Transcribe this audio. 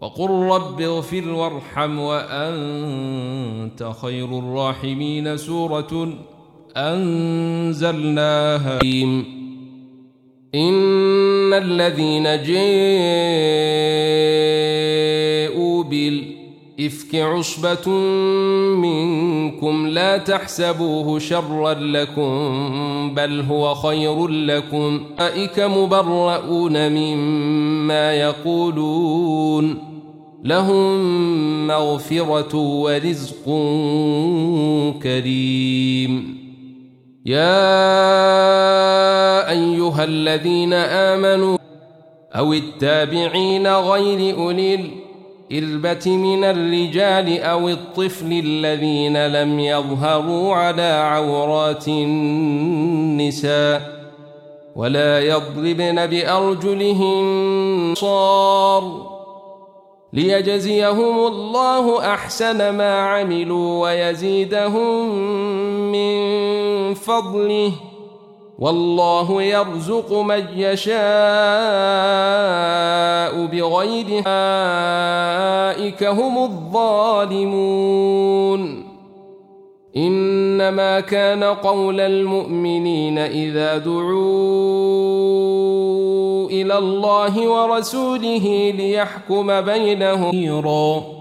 وقل رب اغفر وارحم وأنت خير الراحمين. سورة أنزلناها. إن الذين جاءوا بالإفك عصبة منكم لا تحسبوه شرا لكم بل هو خير لكم. أولئك مبرؤون مما يقولون لهم مغفرة ورزق كريم. يا أيها الذين آمنوا أو التابعين غير أولي الإربة من الرجال أو الطفل الذين لم يظهروا على عورات النساء ولا يضربن بأرجلهن صار ليجزيهم الله أحسن ما عملوا ويزيدهم من فضله والله يرزق من يشاء بغير حساب. أولئك هم الظالمون. إنما كان قول المؤمنين إذا دعوا إلى الله ورسوله ليحكم بينهم